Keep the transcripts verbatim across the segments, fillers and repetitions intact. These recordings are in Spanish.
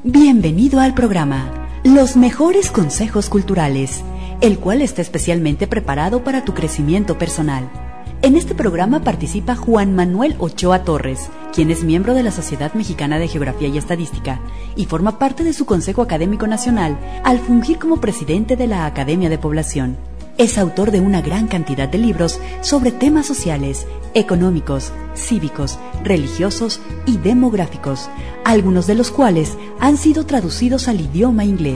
Bienvenido al programa Los Mejores Consejos Culturales, el cual está especialmente preparado para tu crecimiento personal. En este programa participa Juan Manuel Ochoa Torres, quien es miembro de la Sociedad Mexicana de Geografía y Estadística y forma parte de su Consejo Académico Nacional al fungir como presidente de la Academia de Población. Es autor de una gran cantidad de libros sobre temas sociales, económicos, cívicos, religiosos y demográficos, algunos de los cuales han sido traducidos al idioma inglés.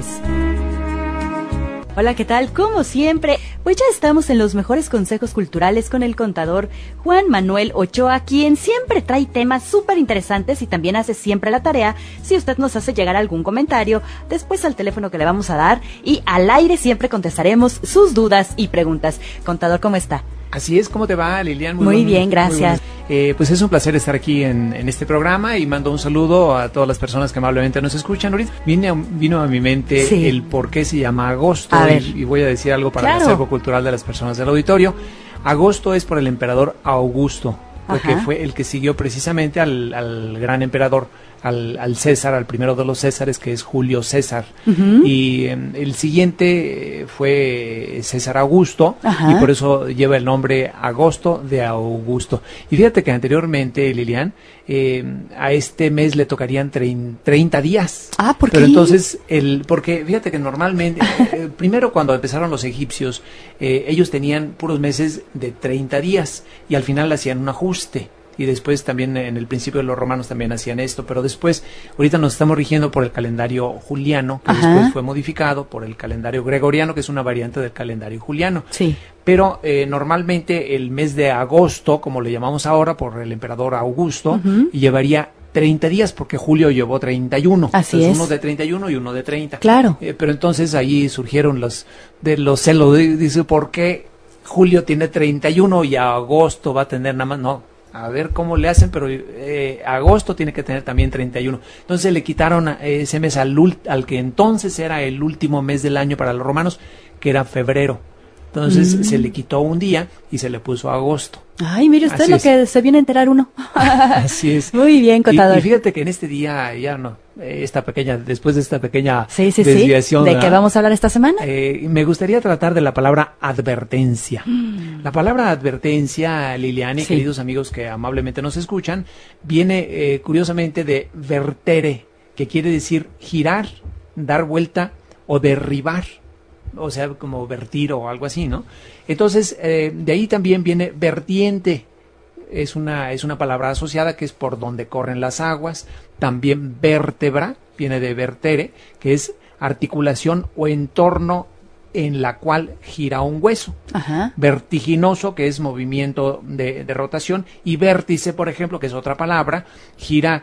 Hola, ¿qué tal? Como siempre, pues ya estamos en los mejores consejos culturales con el contador Juan Manuel Ochoa, quien siempre trae temas súper interesantes y también hace siempre la tarea si usted nos hace llegar algún comentario después al teléfono que le vamos a dar y al aire siempre contestaremos sus dudas y preguntas. Contador, ¿cómo está? Así es, ¿cómo te va, Lilian? Muy, muy bien, gracias. Muy eh, pues es un placer estar aquí en, en este programa y mando un saludo a todas las personas que amablemente nos escuchan. Ahorita vine a, vino a mi mente sí. el por qué se llama agosto y, y voy a decir algo para claro. el acervo cultural de las personas del auditorio. Agosto es por el emperador Augusto, porque Ajá. fue el que siguió precisamente al, al gran emperador, al, al César, al primero de los Césares, que es Julio César. Uh-huh. Y eh, el siguiente fue César Augusto, Ajá. y por eso lleva el nombre Agosto de Augusto. Y fíjate que anteriormente, Lilian, eh, a este mes le tocarían treinta días. Ah, ¿por qué? Pero entonces, el, porque fíjate que normalmente, eh, primero cuando empezaron los egipcios, eh, ellos tenían puros meses de treinta días y al final hacían un ajuste. Y después también en el principio los romanos también hacían esto, pero después, ahorita nos estamos rigiendo por el calendario juliano, que Ajá. después fue modificado por el calendario gregoriano, que es una variante del calendario juliano. Sí. Pero eh, normalmente el mes de agosto, como le llamamos ahora, por el emperador Augusto, uh-huh. llevaría treinta días, porque Julio llevó treinta y uno. Así entonces, es. Uno de treinta y uno y uno de treinta. Claro. Eh, pero entonces ahí surgieron los, de los celos, dice, ¿por qué Julio tiene treinta y uno y agosto va a tener nada más? No. A ver cómo le hacen, pero eh, agosto tiene que tener también treinta y uno. Entonces le quitaron ese mes al, al que entonces era el último mes del año para los romanos, que era febrero. Entonces mm. se le quitó un día y se le puso agosto. Ay, mire usted Así lo es. que se viene a enterar uno. Así es. Muy bien, contador. Y, y fíjate que en este día, ya no, esta pequeña, después de esta pequeña sí, sí, desviación. Sí. ¿De qué vamos a hablar esta semana? Eh, me gustaría tratar de la palabra advertencia. Mm. La palabra advertencia, Liliana y sí. queridos amigos que amablemente nos escuchan, viene eh, curiosamente de vertere, que quiere decir girar, dar vuelta o derribar. O sea, como vertir o algo así, ¿no? Entonces, eh, de ahí también viene vertiente, es una, es una palabra asociada que es por donde corren las aguas. También vértebra, viene de vertere, que es articulación o entorno en la cual gira un hueso. Ajá. Vertiginoso, que es movimiento de, de rotación, y vértice, por ejemplo, que es otra palabra, gira,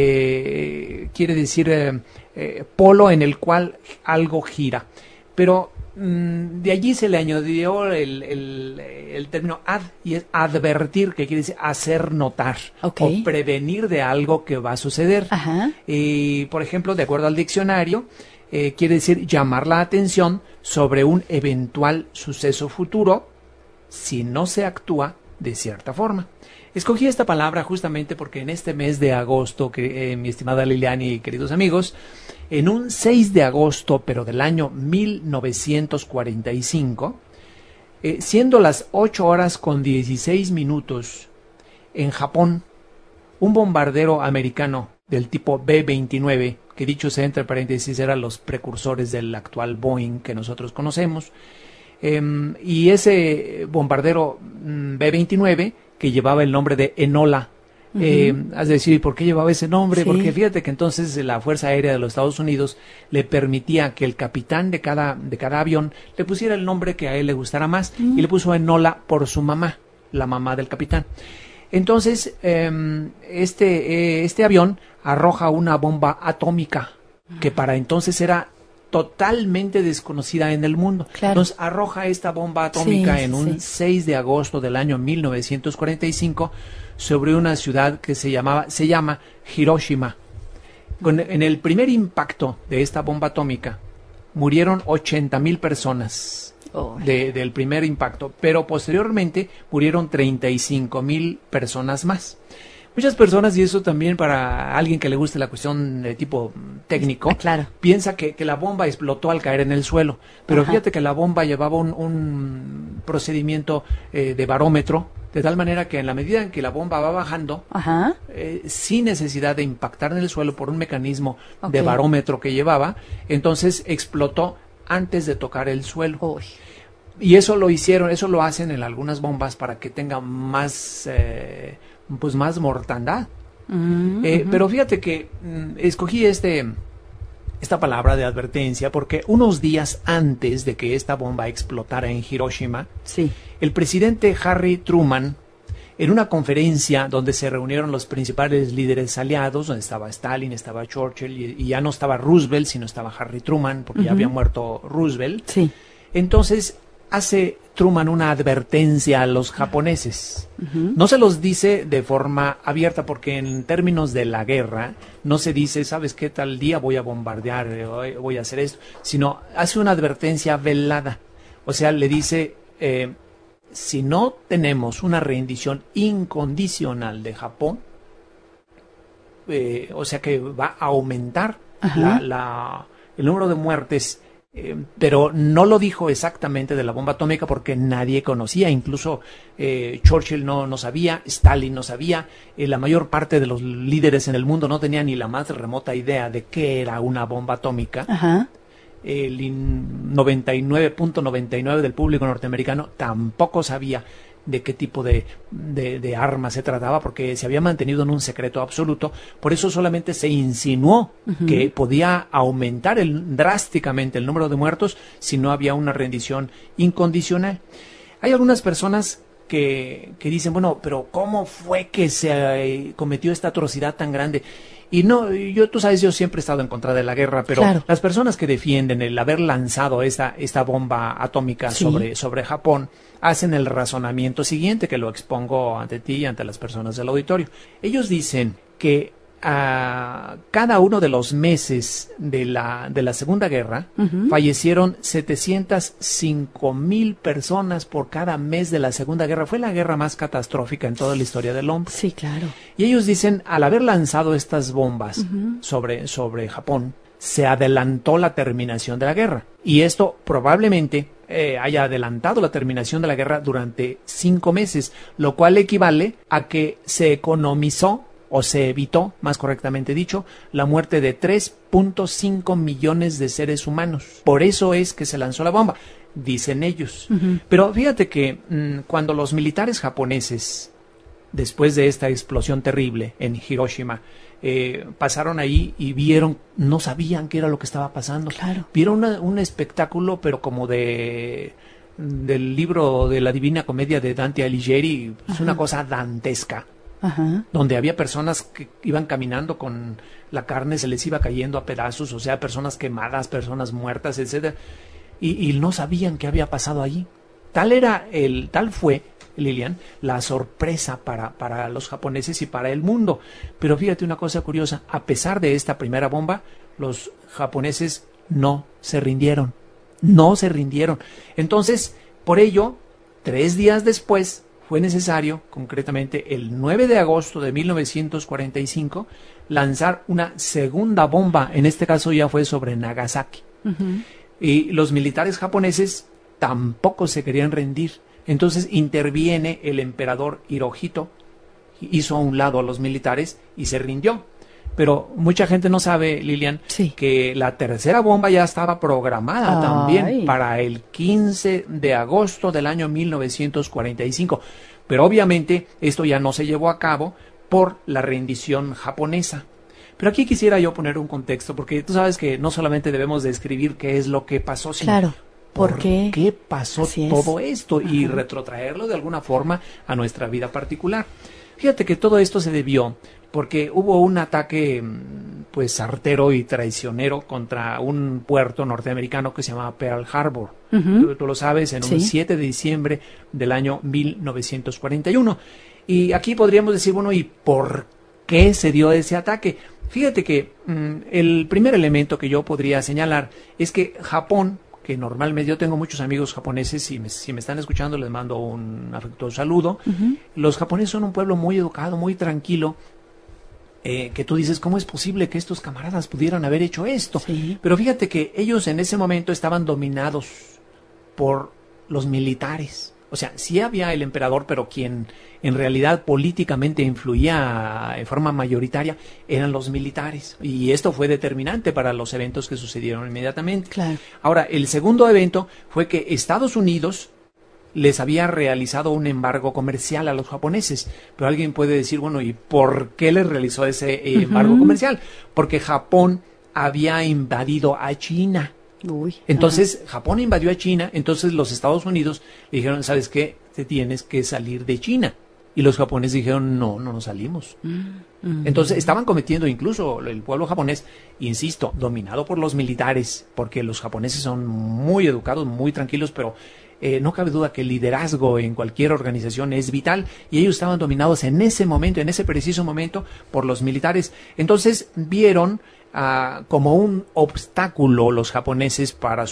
eh, quiere decir eh, eh, polo en el cual algo gira. Pero mmm, de allí se le añadió el, el, el término ad, y es advertir, que quiere decir hacer notar, okay. o prevenir de algo que va a suceder. Ajá. Y, por ejemplo, de acuerdo al diccionario, eh, quiere decir llamar la atención sobre un eventual suceso futuro si no se actúa de cierta forma. Escogí esta palabra justamente porque en este mes de agosto, que, eh, mi estimada Liliani y queridos amigos, en un seis de agosto, pero del año mil novecientos cuarenta y cinco, eh, siendo las ocho horas con dieciséis minutos, en Japón, un bombardero americano del tipo B veintinueve, que dicho sea entre paréntesis eran los precursores del actual Boeing que nosotros conocemos, eh, y ese bombardero mm, B veintinueve, que llevaba el nombre de Enola. Uh-huh. Eh, has de decir, ¿por qué llevaba ese nombre? Sí. Porque fíjate que entonces la Fuerza Aérea de los Estados Unidos le permitía que el capitán de cada, de cada avión le pusiera el nombre que a él le gustara más, uh-huh. y le puso Enola por su mamá, la mamá del capitán. Entonces, eh, este, eh, este avión arroja una bomba atómica, uh-huh. que para entonces era totalmente desconocida en el mundo. Claro. Entonces arroja esta bomba atómica sí, en un sí. seis de agosto del año mil novecientos cuarenta y cinco sobre una ciudad que se llamaba se llama Hiroshima. Con, en el primer impacto de esta bomba atómica murieron ochenta mil personas oh. de, del primer impacto, pero posteriormente murieron treinta y cinco mil personas más. Muchas personas, y eso también para alguien que le guste la cuestión de tipo técnico, ah, claro. piensa que, que la bomba explotó al caer en el suelo. Pero Ajá. fíjate que la bomba llevaba un, un procedimiento eh, de barómetro, de tal manera que en la medida en que la bomba va bajando, Ajá. eh, sin necesidad de impactar en el suelo por un mecanismo Ok. de barómetro que llevaba, entonces explotó antes de tocar el suelo. Uy. Y eso lo hicieron, eso lo hacen en algunas bombas para que tenga más, eh, pues más mortandad. Mm, Eh, ujú. pero fíjate que mm, escogí este, esta palabra de advertencia porque unos días antes de que esta bomba explotara en Hiroshima, Sí. el presidente Harry Truman, en una conferencia donde se reunieron los principales líderes aliados, donde estaba Stalin, estaba Churchill, y, y ya no estaba Roosevelt, sino estaba Harry Truman, porque ya Ujú. había muerto Roosevelt. Sí. Entonces hace Truman una advertencia a los japoneses. Ujú. No se los dice de forma abierta porque en términos de la guerra no se dice, ¿sabes qué? Tal día voy a bombardear, eh, voy a hacer esto, sino hace una advertencia velada. O sea, le dice, eh, si no tenemos una rendición incondicional de Japón, eh, o sea que va a aumentar Ajá. la, la, el número de muertes. Eh, pero no lo dijo exactamente de la bomba atómica porque nadie conocía, incluso eh, Churchill no, no sabía, Stalin no sabía, eh, la mayor parte de los líderes en el mundo no tenía ni la más remota idea de qué era una bomba atómica. Ajá. El noventa y nueve punto noventa y nueve del público norteamericano tampoco sabía de qué tipo de, de, de arma se trataba porque se había mantenido en un secreto absoluto. Por eso solamente se insinuó Ujú. que podía aumentar el, drásticamente el número de muertos si no había una rendición incondicional. Hay algunas personas que, que dicen, bueno, pero ¿cómo fue que se eh, cometió esta atrocidad tan grande? Y no, yo, tú sabes, yo siempre he estado en contra de la guerra, pero Claro. las personas que defienden el haber lanzado esta, esta bomba atómica Sí. sobre, sobre Japón hacen el razonamiento siguiente, que lo expongo ante ti y ante las personas del auditorio. Ellos dicen que a cada uno de los meses de la, de la Segunda Guerra Ujú. fallecieron setecientas cinco mil personas por cada mes de la Segunda Guerra. Fue la guerra más catastrófica en toda la historia del hombre. Sí, claro. Y ellos dicen, al haber lanzado estas bombas Ujú. sobre, sobre Japón, se adelantó la terminación de la guerra. Y esto probablemente eh, haya adelantado la terminación de la guerra durante cinco meses, lo cual equivale a que se economizó o se evitó, más correctamente dicho, la muerte de tres punto cinco millones de seres humanos. Por eso es que se lanzó la bomba, dicen ellos. Ujú. Pero fíjate que mmm, cuando los militares japoneses, después de esta explosión terrible en Hiroshima, eh, pasaron ahí y vieron, no sabían qué era lo que estaba pasando. Claro. Vieron una, un espectáculo, pero como de del libro de la Divina Comedia de Dante Alighieri, es una cosa dantesca, Ajá. donde había personas que iban caminando con la carne, se les iba cayendo a pedazos, o sea, personas quemadas, personas muertas, etcétera, y, y no sabían qué había pasado allí. Tal era el, tal fue, Lilian, la sorpresa para, para los japoneses y para el mundo. Pero fíjate una cosa curiosa, a pesar de esta primera bomba, los japoneses no se rindieron, no se rindieron. Entonces, por ello, tres días después, fue necesario, concretamente el nueve de agosto de mil novecientos cuarenta y cinco, lanzar una segunda bomba, en este caso ya fue sobre Nagasaki. Ujú. Y los militares japoneses tampoco se querían rendir. Entonces interviene el emperador Hirohito, hizo a un lado a los militares y se rindió. Pero mucha gente no sabe, Lilian, Sí. que la tercera bomba ya estaba programada Ay. también para el quince de agosto del año mil novecientos cuarenta y cinco. Pero obviamente esto ya no se llevó a cabo por la rendición japonesa. Pero aquí quisiera yo poner un contexto, porque tú sabes que no solamente debemos describir qué es lo que pasó, sino Claro. ¿Por por qué? qué pasó Así es. todo esto y Ajá. retrotraerlo de alguna forma a nuestra vida particular. Fíjate que todo esto se debió porque hubo un ataque mm, pues certero y traicionero contra un puerto norteamericano que se llamaba Pearl Harbor. Ujú. Tú, tú lo sabes, en Sí. un siete de diciembre del año mil novecientos cuarenta y uno. Y aquí podríamos decir, bueno, ¿y por qué se dio ese ataque? Fíjate que mm, el primer elemento que yo podría señalar es que Japón, que normalmente yo tengo muchos amigos japoneses y me, si me están escuchando les mando un afectuoso saludo. Uh-huh. Los japoneses son un pueblo muy educado, muy tranquilo, eh, que tú dices, ¿cómo es posible que estos camaradas pudieran haber hecho esto? Sí. Pero fíjate que ellos en ese momento estaban dominados por los militares. O sea, sí había el emperador, pero quien en realidad políticamente influía en forma mayoritaria eran los militares. Y esto fue determinante para los eventos que sucedieron inmediatamente. Claro. Ahora, el segundo evento fue que Estados Unidos les había realizado un embargo comercial a los japoneses. Pero alguien puede decir, bueno, ¿y por qué les realizó ese eh, embargo uh-huh. comercial? Porque Japón había invadido a China. Uy, entonces ajá. Japón invadió a China, entonces los Estados Unidos le dijeron, ¿sabes qué? Te tienes que salir de China. Y los japoneses dijeron, no, no nos salimos. Mm-hmm. Entonces estaban cometiendo, incluso el pueblo japonés, insisto, dominado por los militares, porque los japoneses son muy educados, muy tranquilos, pero eh, no cabe duda que el liderazgo en cualquier organización es vital, y ellos estaban dominados en ese momento, en ese preciso momento, por los militares. Entonces vieron Uh, como un obstáculo los japoneses para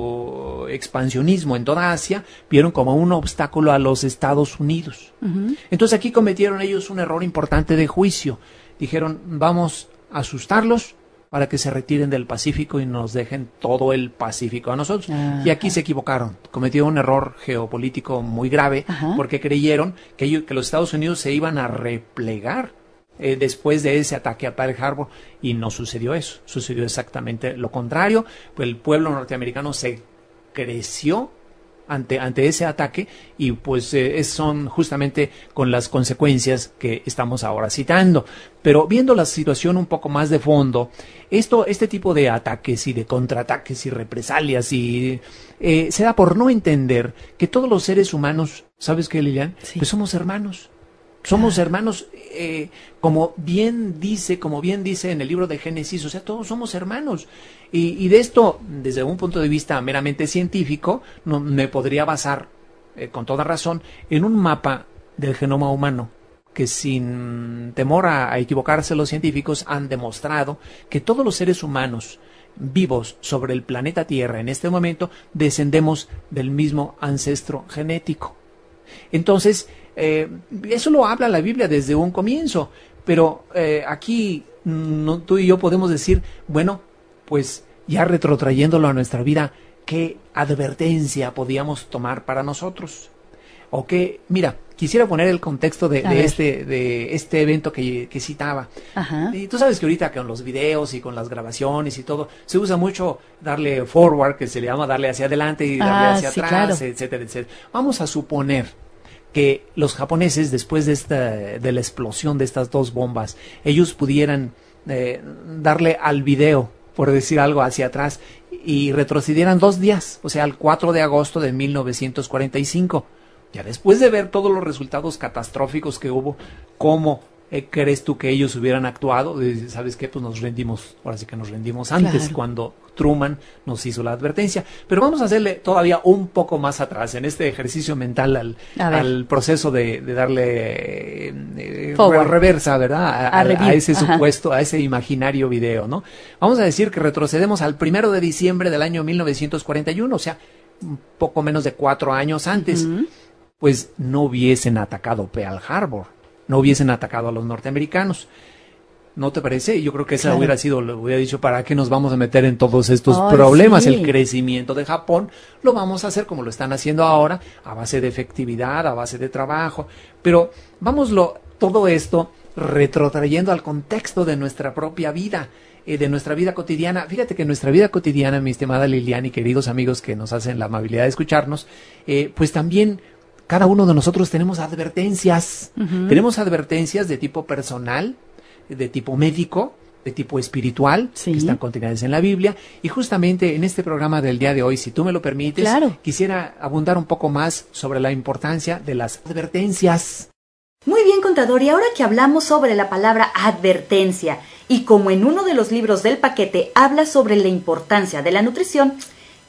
su expansionismo en toda Asia, vieron como un obstáculo a los Estados Unidos. Uh-huh. Entonces aquí cometieron ellos un error importante de juicio. Dijeron, vamos a asustarlos para que se retiren del Pacífico y nos dejen todo el Pacífico a nosotros. Uh-huh. Y aquí se equivocaron, cometieron un error geopolítico muy grave, uh-huh. porque creyeron que, ellos, que los Estados Unidos se iban a replegar Eh, después de ese ataque a Pearl Harbor, y no sucedió eso, sucedió exactamente lo contrario. Pues el pueblo norteamericano se creció ante, ante ese ataque, y pues eh, son justamente con las consecuencias que estamos ahora citando. Pero viendo la situación un poco más de fondo, esto, este tipo de ataques y de contraataques y represalias y eh, se da por no entender que todos los seres humanos, ¿sabes qué, Lilian? Sí. Pues somos hermanos. Somos hermanos, eh, como bien dice, como bien dice en el libro de Génesis, o sea, todos somos hermanos. Y, y de esto, desde un punto de vista meramente científico, no, me podría basar, eh, con toda razón, en un mapa del genoma humano, que sin temor a, a equivocarse los científicos han demostrado que todos los seres humanos vivos sobre el planeta Tierra en este momento descendemos del mismo ancestro genético. Entonces, Eh, eso lo habla la Biblia desde un comienzo, pero eh, aquí no, tú y yo podemos decir, bueno, pues ya retrotrayéndolo a nuestra vida, ¿qué advertencia podíamos tomar para nosotros? O que, mira, quisiera poner el contexto de, de este de este evento que, que citaba. Ajá. Y tú sabes que ahorita con los videos y con las grabaciones y todo, se usa mucho darle forward, que se le llama darle hacia adelante y darle ah, hacia sí, atrás, claro. etcétera, etcétera. Vamos a suponer que los japoneses, después de esta de la explosión de estas dos bombas, ellos pudieran eh, darle al video, por decir algo, hacia atrás y retrocedieran dos días, o sea, al cuatro de agosto de mil novecientos cuarenta y cinco. Ya después de ver todos los resultados catastróficos que hubo, ¿cómo eh, crees tú que ellos hubieran actuado? ¿Sabes qué? Pues nos rendimos, ahora sí que nos rendimos antes, claro. cuando Truman nos hizo la advertencia. Pero vamos a hacerle todavía un poco más atrás en este ejercicio mental al, al proceso de, de darle eh, reversa, ¿verdad? A, a, a ese Ajá. supuesto, a ese imaginario video, ¿no? Vamos a decir que retrocedemos al primero de diciembre del año mil novecientos cuarenta y uno, o sea, un poco menos de cuatro años antes. Uh-huh. Pues no hubiesen atacado Pearl Harbor, no hubiesen atacado a los norteamericanos. ¿No te parece? Yo creo que esa claro. hubiera sido, le hubiera dicho, ¿para qué nos vamos a meter en todos estos oh, problemas? Sí. El crecimiento de Japón lo vamos a hacer como lo están haciendo ahora, a base de efectividad, a base de trabajo. Pero vámoslo, todo esto retrotrayendo al contexto de nuestra propia vida, eh, de nuestra vida cotidiana. Fíjate que en nuestra vida cotidiana, mi estimada Lilian y queridos amigos que nos hacen la amabilidad de escucharnos, eh, pues también cada uno de nosotros tenemos advertencias. Uh-huh. Tenemos advertencias de tipo personal, de tipo médico, de tipo espiritual, sí. que están contenidas en la Biblia. Y justamente en este programa del día de hoy, si tú me lo permites, claro. quisiera abundar un poco más sobre la importancia de las advertencias. Muy bien, contador, y ahora que hablamos sobre la palabra advertencia, y como en uno de los libros del paquete habla sobre la importancia de la nutrición,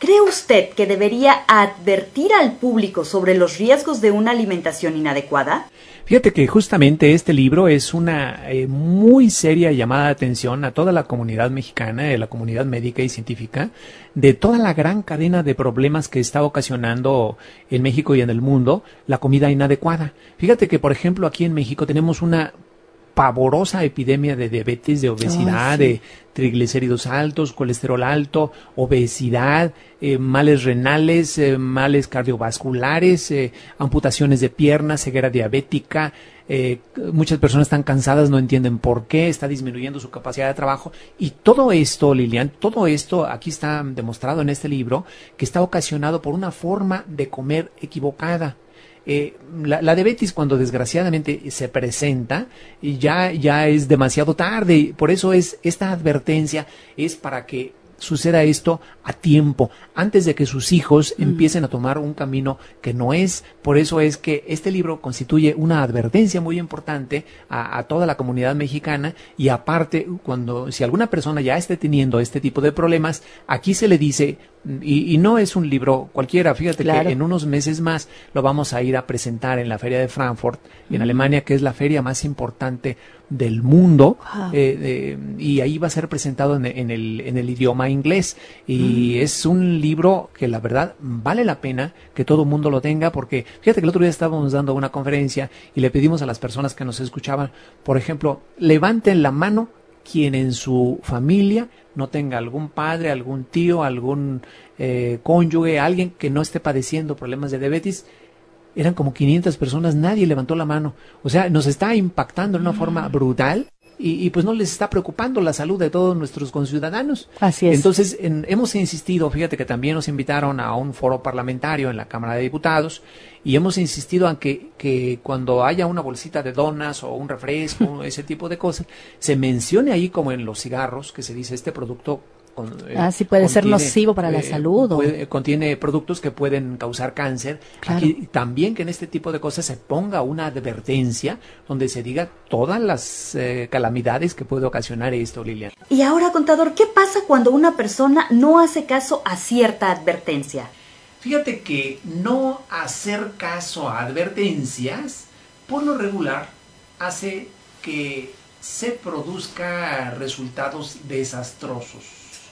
¿Cree usted que debería advertir al público sobre los riesgos de una alimentación inadecuada? Fíjate que justamente este libro es una eh, muy seria llamada de atención a toda la comunidad mexicana, de la comunidad médica y científica, de toda la gran cadena de problemas que está ocasionando en México y en el mundo la comida inadecuada. Fíjate que, por ejemplo, aquí en México tenemos una pavorosa epidemia de diabetes, de obesidad, oh, sí. de triglicéridos altos, colesterol alto, obesidad, eh, males renales, eh, males cardiovasculares, eh, amputaciones de piernas, ceguera diabética. Eh, muchas personas están cansadas, no entienden por qué, está disminuyendo su capacidad de trabajo. Y todo esto, Lilian, todo esto aquí está demostrado en este libro, que está ocasionado por una forma de comer equivocada. Eh, la, la diabetes, cuando desgraciadamente se presenta, ya, ya es demasiado tarde. Por eso es esta advertencia es para que suceda esto a tiempo, antes de que sus hijos mm. empiecen a tomar un camino que no es. Por eso es que este libro constituye una advertencia muy importante a, a toda la comunidad mexicana, y aparte, cuando si alguna persona ya esté teniendo este tipo de problemas, aquí se le dice, y, y no es un libro cualquiera, fíjate claro. que en unos meses más lo vamos a ir a presentar en la Feria de Frankfurt, mm. en Alemania, que es la feria más importante del mundo, wow. eh, eh, y ahí va a ser presentado en, en, el, en el idioma inglés, y mm. es un libro que la verdad vale la pena que todo el mundo lo tenga, porque fíjate que el otro día estábamos dando una conferencia y le pedimos a las personas que nos escuchaban, por ejemplo, levanten la mano quien en su familia no tenga algún padre, algún tío, algún eh, cónyuge, alguien que no esté padeciendo problemas de diabetes. Eran como quinientas personas, nadie levantó la mano. O sea, nos está impactando de una forma brutal y, y pues no les está preocupando la salud de todos nuestros conciudadanos. Así es. Entonces, en, hemos insistido, fíjate que también nos invitaron a un foro parlamentario en la Cámara de Diputados, y hemos insistido en que, que cuando haya una bolsita de donas o un refresco, ese tipo de cosas, se mencione ahí, como en los cigarros, que se dice este producto Con, eh, ah, sí puede contiene, ser nocivo para eh, la salud. Puede, contiene productos que pueden causar cáncer. Claro. Aquí también que en este tipo de cosas se ponga una advertencia donde se diga todas las eh, calamidades que puede ocasionar esto, Lilian. Y ahora, contador, ¿qué pasa cuando una persona no hace caso a cierta advertencia? Fíjate que no hacer caso a advertencias, por lo regular, hace que se produzca resultados desastrosos.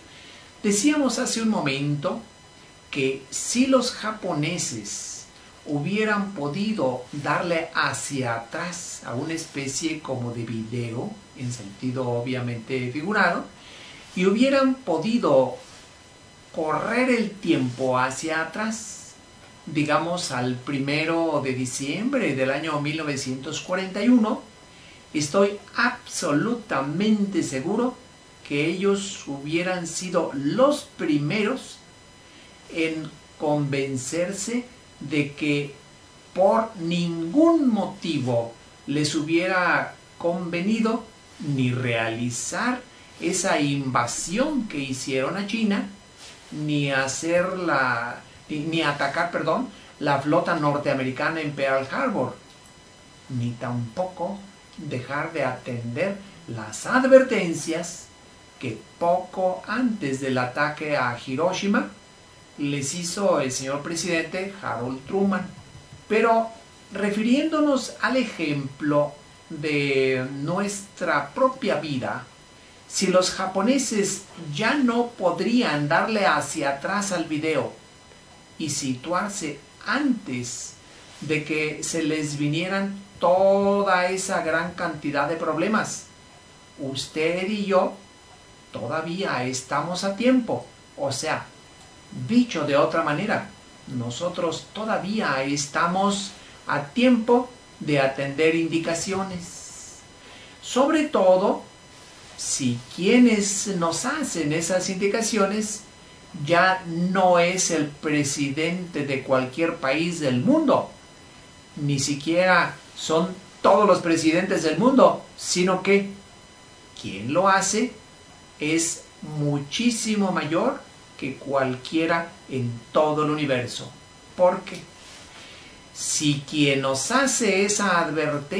Decíamos hace un momento que si los japoneses hubieran podido darle hacia atrás a una especie como de video, en sentido obviamente figurado, y hubieran podido correr el tiempo hacia atrás, digamos al primero de diciembre del año mil novecientos cuarenta y uno, estoy absolutamente seguro que ellos hubieran sido los primeros en convencerse de que por ningún motivo les hubiera convenido ni realizar esa invasión que hicieron a China, ni hacer la, ni, ni atacar, perdón, la flota norteamericana en Pearl Harbor, ni tampoco dejar de atender las advertencias que poco antes del ataque a Hiroshima les hizo el señor presidente Harold Truman. Pero refiriéndonos al ejemplo de nuestra propia vida, si los japoneses ya no podrían darle hacia atrás al video y situarse antes de que se les vinieran toda esa gran cantidad de problemas, usted y yo todavía estamos a tiempo. O sea, dicho de otra manera, nosotros todavía estamos a tiempo de atender indicaciones. Sobre todo, si quienes nos hacen esas indicaciones ya no es el presidente de cualquier país del mundo, ni siquiera son todos los presidentes del mundo, sino que quien lo hace es muchísimo mayor que cualquiera en todo el universo. Porque si quien nos hace esa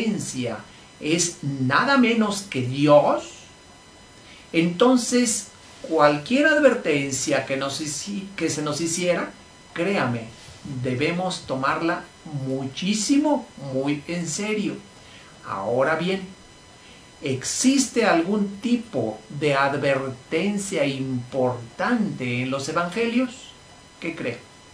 advertencia es nada menos que Dios, entonces cualquier advertencia que, nos, que se nos hiciera, créame, debemos tomarla muchísimo, muy en serio. Ahora bien, ¿existe algún tipo de advertencia importante en los evangelios? ¿Qué cree?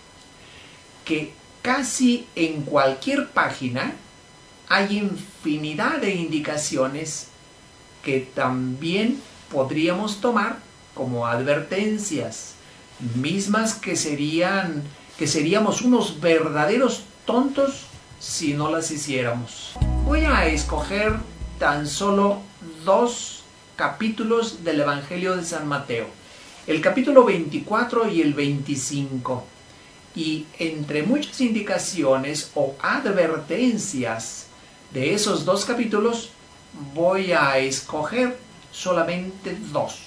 Que casi en cualquier página hay infinidad de indicaciones que también podríamos tomar como advertencias, mismas que serían, que seríamos unos verdaderos tontos si no las hiciéramos. Voy a escoger tan solo dos capítulos del Evangelio de San Mateo, el capítulo veinticuatro y el veinticinco, y entre muchas indicaciones o advertencias de esos dos capítulos voy a escoger solamente dos.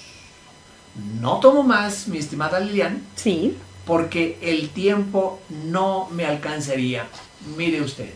No tomo más, mi estimada Lilian, sí, porque el tiempo no me alcanzaría. Mire usted,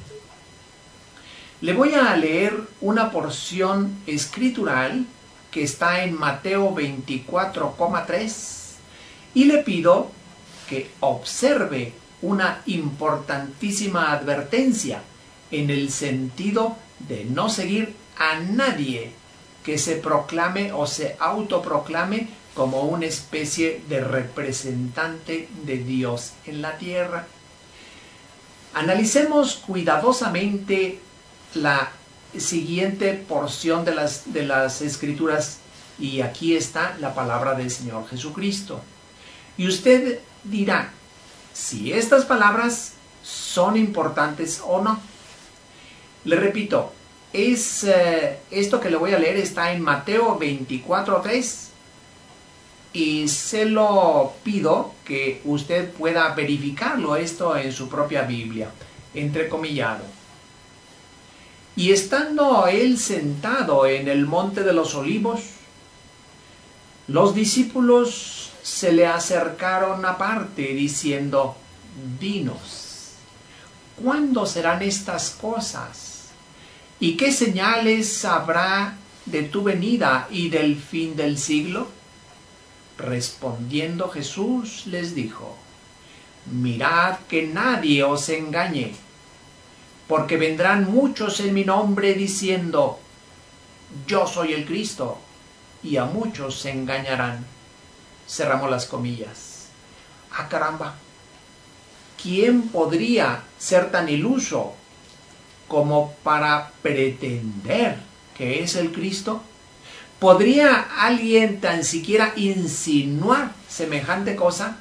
le voy a leer una porción escritural que está en Mateo veinticuatro coma tres y le pido que observe una importantísima advertencia en el sentido de no seguir a nadie que se proclame o se autoproclame como una especie de representante de Dios en la tierra. Analicemos cuidadosamente la siguiente porción de las, de las Escrituras, y aquí está la palabra del Señor Jesucristo. Y usted dirá si estas palabras son importantes o no. Le repito, es, eh, esto que le voy a leer está en Mateo veinticuatro tres, y se lo pido que usted pueda verificarlo esto en su propia Biblia, entrecomillado. Y estando él sentado en el monte de los olivos, los discípulos se le acercaron aparte diciendo: dinos, ¿cuándo serán estas cosas? ¿Y qué señales habrá de tu venida y del fin del siglo? Respondiendo Jesús les dijo: mirad que nadie os engañe, porque vendrán muchos en mi nombre diciendo: yo soy el Cristo, y a muchos se engañarán. Cerramos las comillas. ¡Ah, caramba! ¿Quién podría ser tan iluso como para pretender que es el Cristo? ¿Podría alguien tan siquiera insinuar semejante cosa?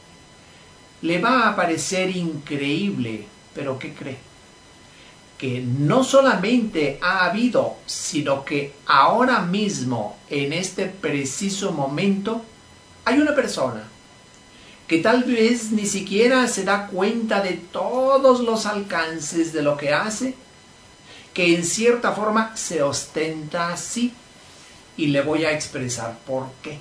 Le va a parecer increíble, pero ¿qué cree? Que no solamente ha habido, sino que ahora mismo, en este preciso momento, hay una persona que tal vez ni siquiera se da cuenta de todos los alcances de lo que hace, que en cierta forma se ostenta así, y le voy a expresar por qué.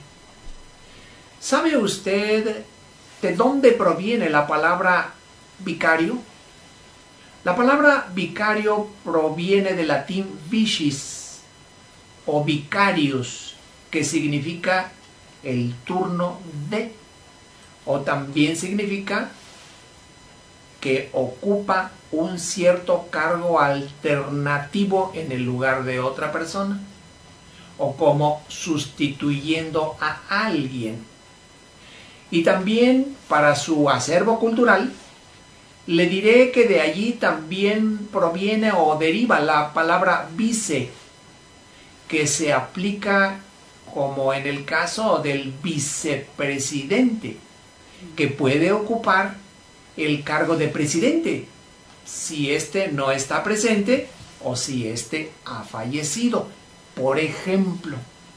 ¿Sabe usted de dónde proviene la palabra vicario? La palabra vicario proviene del latín vicis o vicarius, que significa el turno de, o también significa que ocupa un cierto cargo alternativo en el lugar de otra persona, o como sustituyendo a alguien. Y también, para su acervo cultural, le diré que de allí también proviene o deriva la palabra vice, que se aplica como en el caso del vicepresidente, que puede ocupar el cargo de presidente si éste no está presente o si éste ha fallecido. Por ejemplo,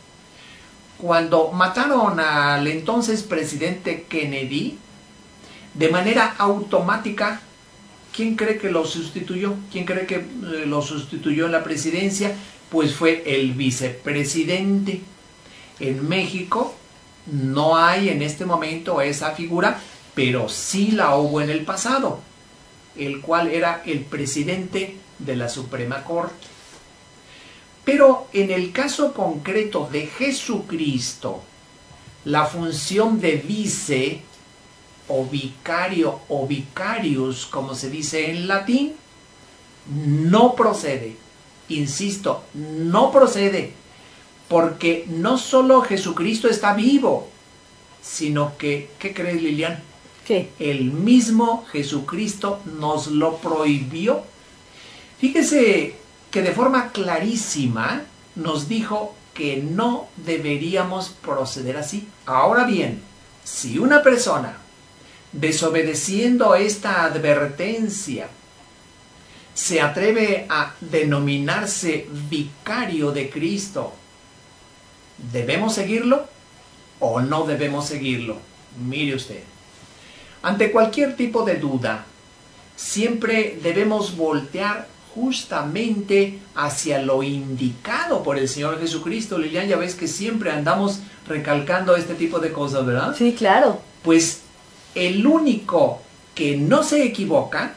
cuando mataron al entonces presidente Kennedy, de manera automática, ¿quién cree que lo sustituyó? ¿Quién cree que eh, lo sustituyó en la presidencia? Pues fue el vicepresidente. En México no hay en este momento esa figura, pero sí la hubo en el pasado, el cual era el presidente de la Suprema Corte. Pero en el caso concreto de Jesucristo, La función de vice o vicario o vicarius, como se dice en latín, no procede. Insisto, no procede, porque no solo Jesucristo está vivo, sino que, ¿qué crees, Lilian? ¿Qué? El mismo Jesucristo nos lo prohibió. Fíjese que de forma clarísima nos dijo que no deberíamos proceder así. Ahora bien, si una persona, desobedeciendo esta advertencia, se atreve a denominarse vicario de Cristo, ¿debemos seguirlo o no debemos seguirlo? Mire usted, ante cualquier tipo de duda, siempre debemos voltear justamente hacia lo indicado por el Señor Jesucristo. Lilian, ya ves que siempre andamos recalcando este tipo de cosas, ¿verdad? Sí, claro. Pues el único que no se equivoca,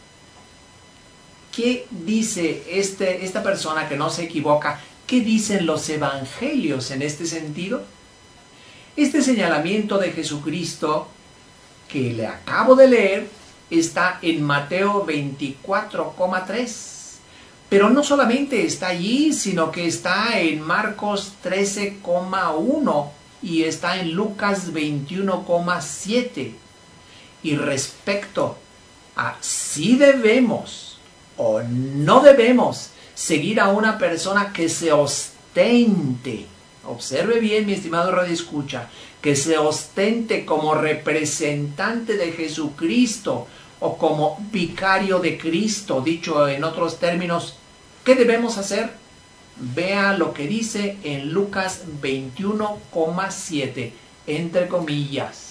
¿qué dice este, esta persona que no se equivoca? ¿Qué dicen los evangelios en este sentido? Este señalamiento de Jesucristo que le acabo de leer está en Mateo veinticuatro coma tres. Pero no solamente está allí, sino que está en Marcos trece coma uno y está en Lucas veintiuno coma siete. Y respecto a si debemos o no debemos seguir a una persona que se ostente, observe bien, mi estimado radioescucha, que se ostente como representante de Jesucristo o como vicario de Cristo, dicho en otros términos, ¿qué debemos hacer? Vea lo que dice en Lucas veintiuno coma siete, entre comillas.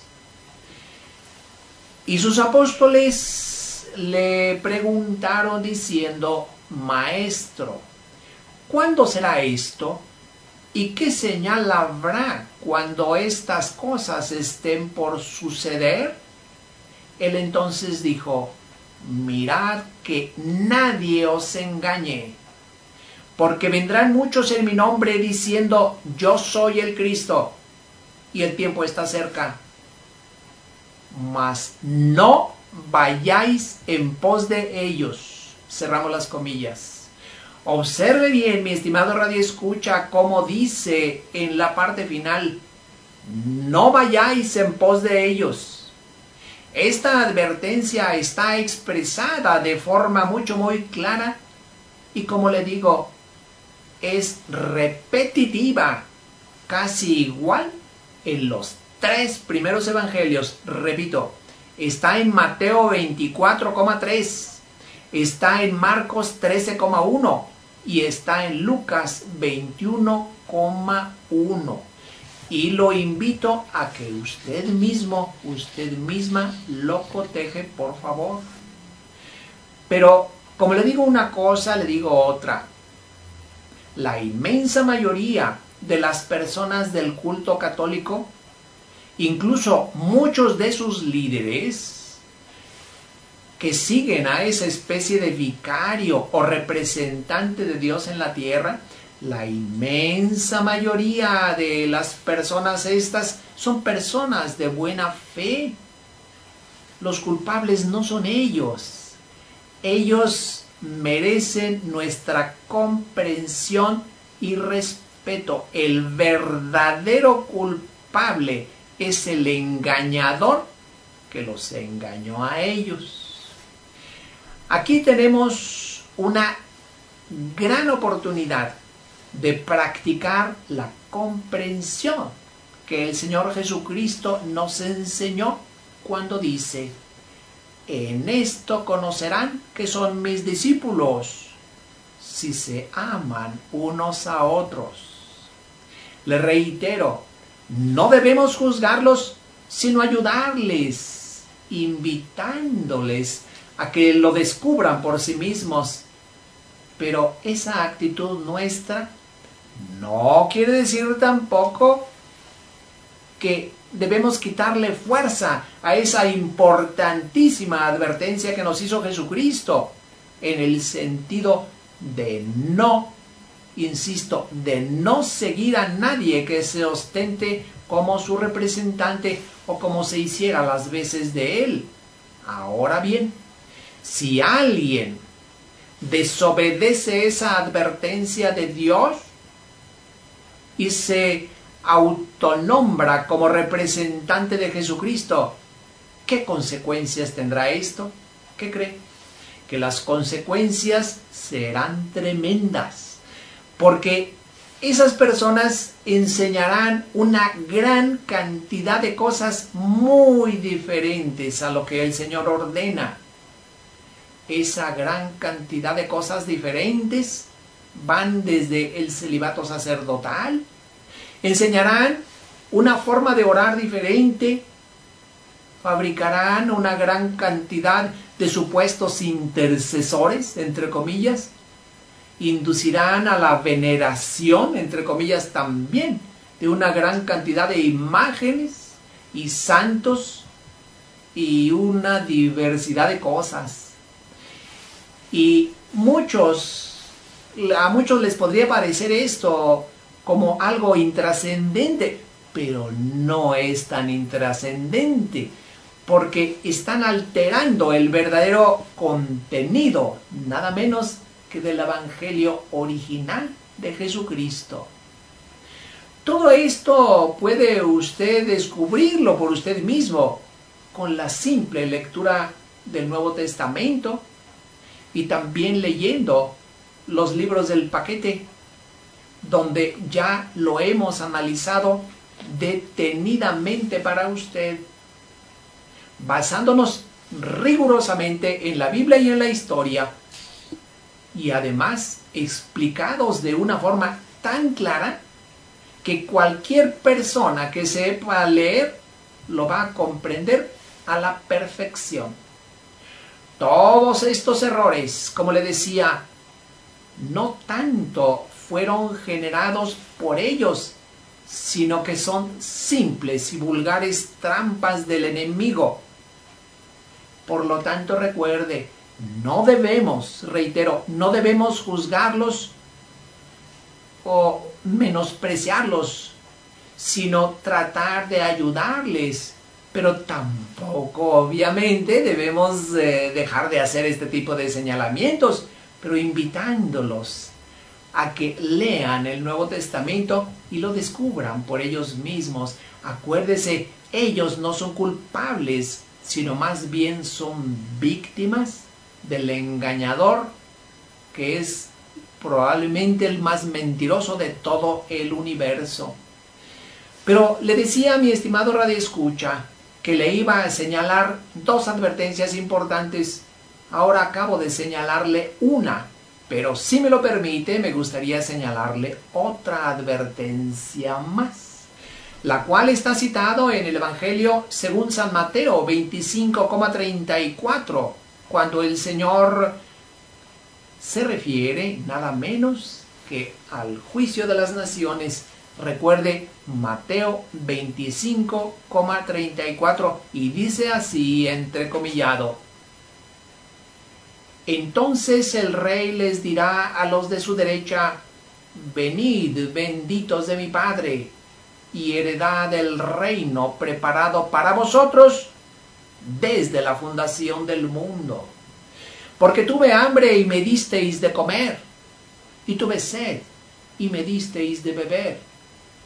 Y sus apóstoles le preguntaron diciendo: Maestro, ¿cuándo será esto? ¿Y qué señal habrá cuando estas cosas estén por suceder? Él entonces dijo: mirad que nadie os engañe, porque vendrán muchos en mi nombre diciendo: yo soy el Cristo, y el tiempo está cerca. Mas no vayáis en pos de ellos. Cerramos las comillas. Observe bien, mi estimado radioescucha, cómo dice en la parte final: no vayáis en pos de ellos. Esta advertencia está expresada de forma mucho muy clara y, como le digo, es repetitiva, casi igual en los tres primeros evangelios. Repito, está en Mateo veinticuatro coma tres, está en Marcos trece coma uno y está en Lucas veintiuno coma uno. Y lo invito a que usted mismo, usted misma lo coteje, por favor. Pero como le digo una cosa, le digo otra. La inmensa mayoría de las personas del culto católico, incluso muchos de sus líderes, que siguen a esa especie de vicario o representante de Dios en la tierra, la inmensa mayoría de las personas estas son personas de buena fe. Los culpables no son ellos. Ellos merecen nuestra comprensión y respeto. El verdadero culpable es el engañador que los engañó a ellos. Aquí tenemos una gran oportunidad de practicar la comprensión que el Señor Jesucristo nos enseñó cuando dice: en esto conocerán que son mis discípulos, si se aman unos a otros. Le reitero, no debemos juzgarlos, sino ayudarles, invitándoles a que lo descubran por sí mismos. Pero esa actitud nuestra no quiere decir tampoco que debemos quitarle fuerza a esa importantísima advertencia que nos hizo Jesucristo, en el sentido de no insisto, de no seguir a nadie que se ostente como su representante o como se hiciera las veces de él. Ahora bien, si alguien desobedece esa advertencia de Dios y se autonombra como representante de Jesucristo, ¿qué consecuencias tendrá esto? ¿Qué cree? Que las consecuencias serán tremendas, porque esas personas enseñarán una gran cantidad de cosas muy diferentes a lo que el Señor ordena. Esa gran cantidad de cosas diferentes van desde el celibato sacerdotal, enseñarán una forma de orar diferente, fabricarán una gran cantidad de supuestos intercesores, entre comillas, inducirán a la veneración, entre comillas también, de una gran cantidad de imágenes y santos y una diversidad de cosas. Y muchos, a muchos les podría parecer esto como algo intrascendente, pero no es tan intrascendente, porque están alterando el verdadero contenido, nada menos que del Evangelio original de Jesucristo. Todo esto puede usted descubrirlo por usted mismo con la simple lectura del Nuevo Testamento y también leyendo los libros del paquete, donde ya lo hemos analizado detenidamente para usted, basándonos rigurosamente en la Biblia y en la historia, y además explicados de una forma tan clara que cualquier persona que sepa leer lo va a comprender a la perfección. Todos estos errores, como le decía, no tanto fueron generados por ellos, sino que son simples y vulgares trampas del enemigo. Por lo tanto, recuerde, no debemos, reitero, no debemos juzgarlos o menospreciarlos, sino tratar de ayudarles. Pero tampoco, obviamente, debemos eh, dejar de hacer este tipo de señalamientos, pero invitándolos a que lean el Nuevo Testamento y lo descubran por ellos mismos. Acuérdese, ellos no son culpables, sino más bien son víctimas del engañador, que es probablemente el más mentiroso de todo el universo. Pero le decía a mi estimado radioescucha que le iba a señalar dos advertencias importantes. Ahora acabo de señalarle una, pero si me lo permite, me gustaría señalarle otra advertencia más, la cual está citado en el Evangelio según San Mateo veinticinco treinta y cuatro, cuando el Señor se refiere nada menos que al juicio de las naciones. Recuerde, Mateo veinticinco treinta y cuatro, y dice así, entrecomillado: entonces el rey les dirá a los de su derecha: venid, benditos de mi Padre, y heredad el reino preparado para vosotros desde la fundación del mundo. Porque tuve hambre y me disteis de comer, y tuve sed y me disteis de beber.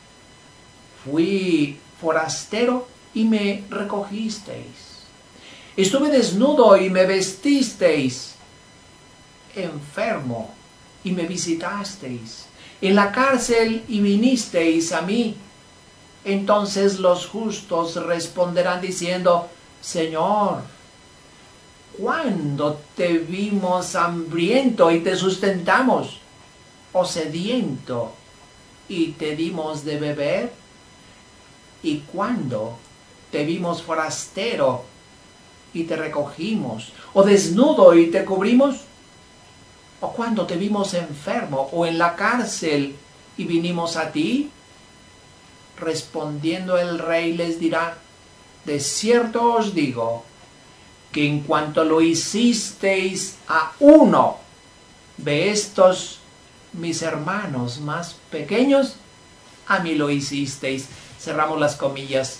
Fui forastero y me recogisteis. Estuve desnudo y me vestisteis. Enfermo y me visitasteis. En la cárcel y vinisteis a mí. Entonces los justos responderán diciendo: Señor, ¿cuándo te vimos hambriento y te sustentamos? ¿O sediento y te dimos de beber? ¿Y cuándo te vimos forastero y te recogimos? ¿O desnudo y te cubrimos? ¿O cuándo te vimos enfermo o en la cárcel y vinimos a ti? Respondiendo el rey les dirá: de cierto os digo, que en cuanto lo hicisteis a uno de estos mis hermanos más pequeños, a mí lo hicisteis. Cerramos las comillas.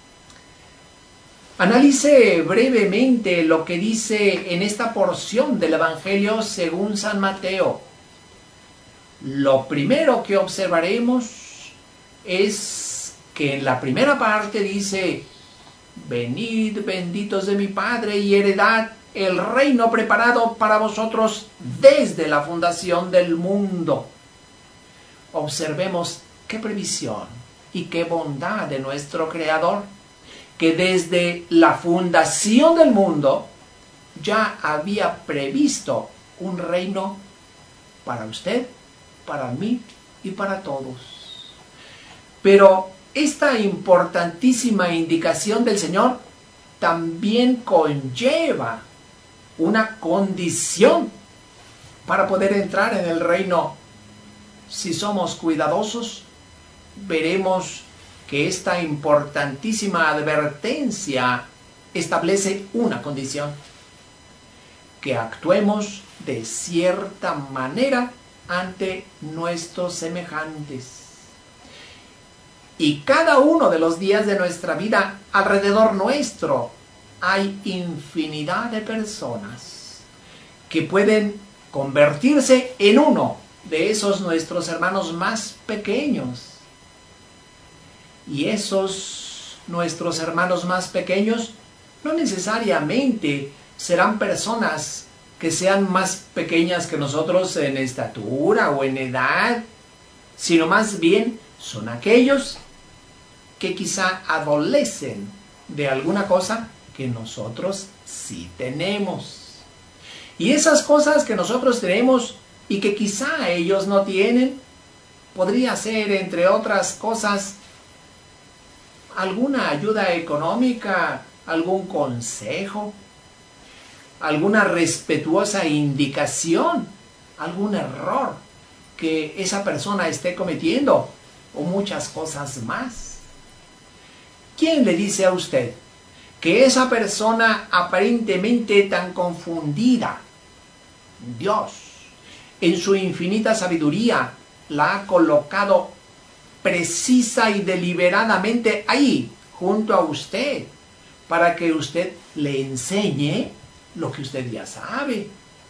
Analice brevemente lo que dice en esta porción del Evangelio según San Mateo. Lo primero que observaremos es que en la primera parte dice: venid benditos de mi Padre y heredad el reino preparado para vosotros desde la fundación del mundo. Observemos qué previsión y qué bondad de nuestro Creador, que desde la fundación del mundo ya había previsto un reino para usted, para mí y para todos. Pero esta importantísima indicación del Señor también conlleva una condición para poder entrar en el reino. Si somos cuidadosos, veremos que esta importantísima advertencia establece una condición: que actuemos de cierta manera ante nuestros semejantes. Y cada uno de los días de nuestra vida, alrededor nuestro, hay infinidad de personas que pueden convertirse en uno de esos nuestros hermanos más pequeños. Y esos nuestros hermanos más pequeños no necesariamente serán personas que sean más pequeñas que nosotros en estatura o en edad, sino más bien son aquellos que quizá adolecen de alguna cosa que nosotros sí tenemos. Y esas cosas que nosotros tenemos y que quizá ellos no tienen, podría ser, entre otras cosas, alguna ayuda económica, algún consejo, alguna respetuosa indicación, algún error que esa persona esté cometiendo, o muchas cosas más. ¿Quién le dice a usted que esa persona aparentemente tan confundida, Dios, en su infinita sabiduría, la ha colocado precisa y deliberadamente ahí, junto a usted, para que usted le enseñe lo que usted ya sabe?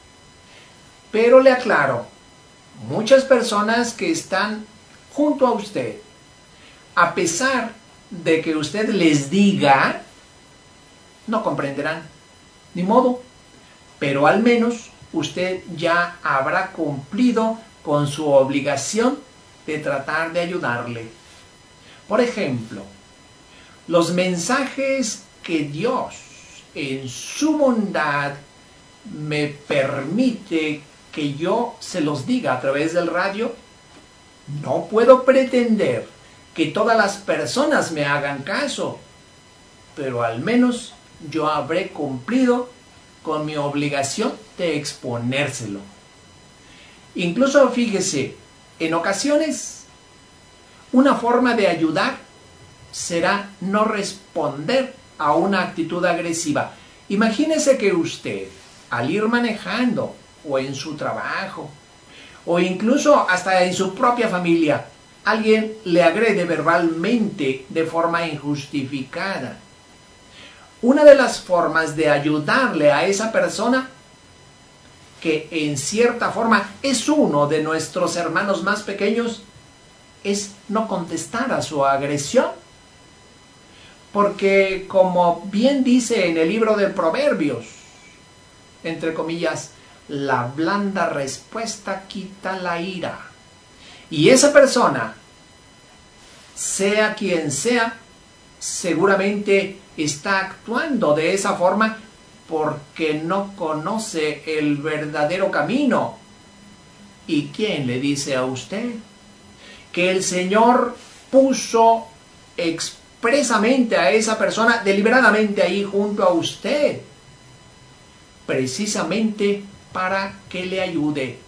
Pero le aclaro, muchas personas que están junto a usted, a pesar de que usted les diga, no comprenderán, ni modo, pero al menos usted ya habrá cumplido con su obligación de tratar de ayudarle. Por ejemplo, los mensajes que Dios en su bondad me permite que yo se los diga a través del radio, no puedo pretender que todas las personas me hagan caso, pero al menos yo habré cumplido con mi obligación de exponérselo. Incluso fíjese, en ocasiones, una forma de ayudar será no responder a una actitud agresiva. Imagínese que usted, al ir manejando, o en su trabajo, o incluso hasta en su propia familia, alguien le agrede verbalmente de forma injustificada. Una de las formas de ayudarle a esa persona, que en cierta forma es uno de nuestros hermanos más pequeños, es no contestar a su agresión. Porque, como bien dice en el libro de Proverbios, entre comillas, la blanda respuesta quita la ira. Y esa persona, sea quien sea, seguramente está actuando de esa forma porque no conoce el verdadero camino. ¿Y quién le dice a usted que el Señor puso expresamente a esa persona deliberadamente ahí junto a usted, precisamente para que le ayude?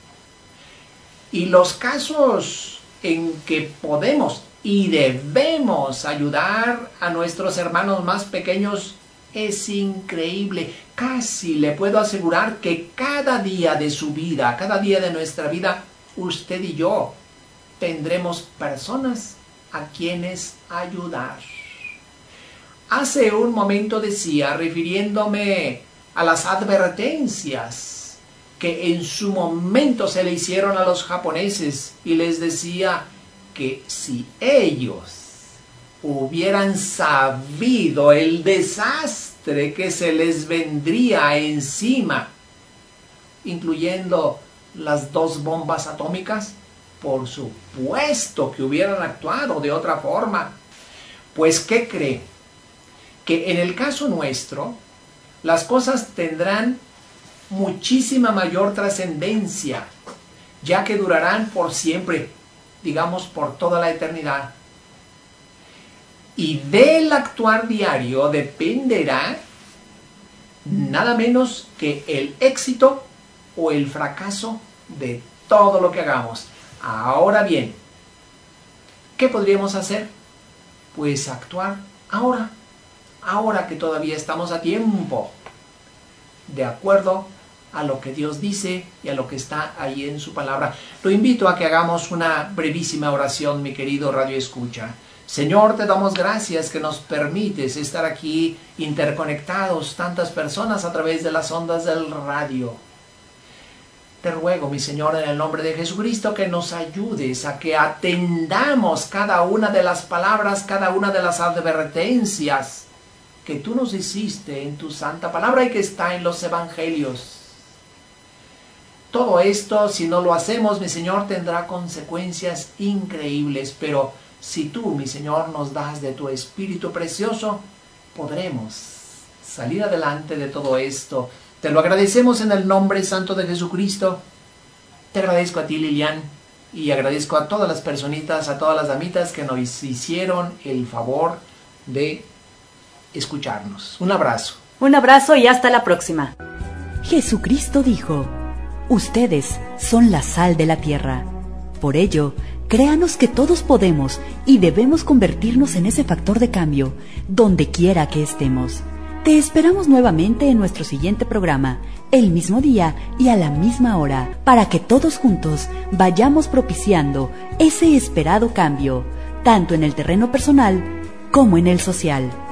Y los casos en que podemos y debemos ayudar a nuestros hermanos más pequeños es increíble. Casi le puedo asegurar que cada día de su vida, cada día de nuestra vida, usted y yo tendremos personas a quienes ayudar. Hace un momento decía, refiriéndome a las advertencias que en su momento se le hicieron a los japoneses, y les decía que si ellos hubieran sabido el desastre que se les vendría encima, incluyendo las dos bombas atómicas, por supuesto que hubieran actuado de otra forma. Pues, ¿qué cree? Que en el caso nuestro, las cosas tendrán muchísima mayor trascendencia, ya que durarán por siempre, digamos por toda la eternidad. Y del actuar diario dependerá nada menos que el éxito o el fracaso de todo lo que hagamos. Ahora bien, ¿qué podríamos hacer? Pues actuar ahora, ahora que todavía estamos a tiempo, de acuerdo a lo que Dios dice y a lo que está ahí en su palabra. Lo invito a que hagamos una brevísima oración, mi querido Radio Escucha. Señor, te damos gracias que nos permites estar aquí interconectados, tantas personas a través de las ondas del radio. Te ruego, mi Señor, en el nombre de Jesucristo, que nos ayudes a que atendamos cada una de las palabras, cada una de las advertencias que tú nos hiciste en tu santa palabra y que está en los evangelios. Todo esto, si no lo hacemos, mi Señor, tendrá consecuencias increíbles, pero si tú, mi Señor, nos das de tu Espíritu precioso, podremos salir adelante de todo esto. Te lo agradecemos en el nombre santo de Jesucristo. Te agradezco a ti, Lilian, y agradezco a todas las personitas, a todas las damitas que nos hicieron el favor de escucharnos. Un abrazo. Un abrazo y hasta la próxima. Jesucristo dijo: ustedes son la sal de la tierra. Por ello, créanos que todos podemos y debemos convertirnos en ese factor de cambio donde quiera que estemos. Te esperamos nuevamente en nuestro siguiente programa, el mismo día y a la misma hora, para que todos juntos vayamos propiciando ese esperado cambio, tanto en el terreno personal como en el social.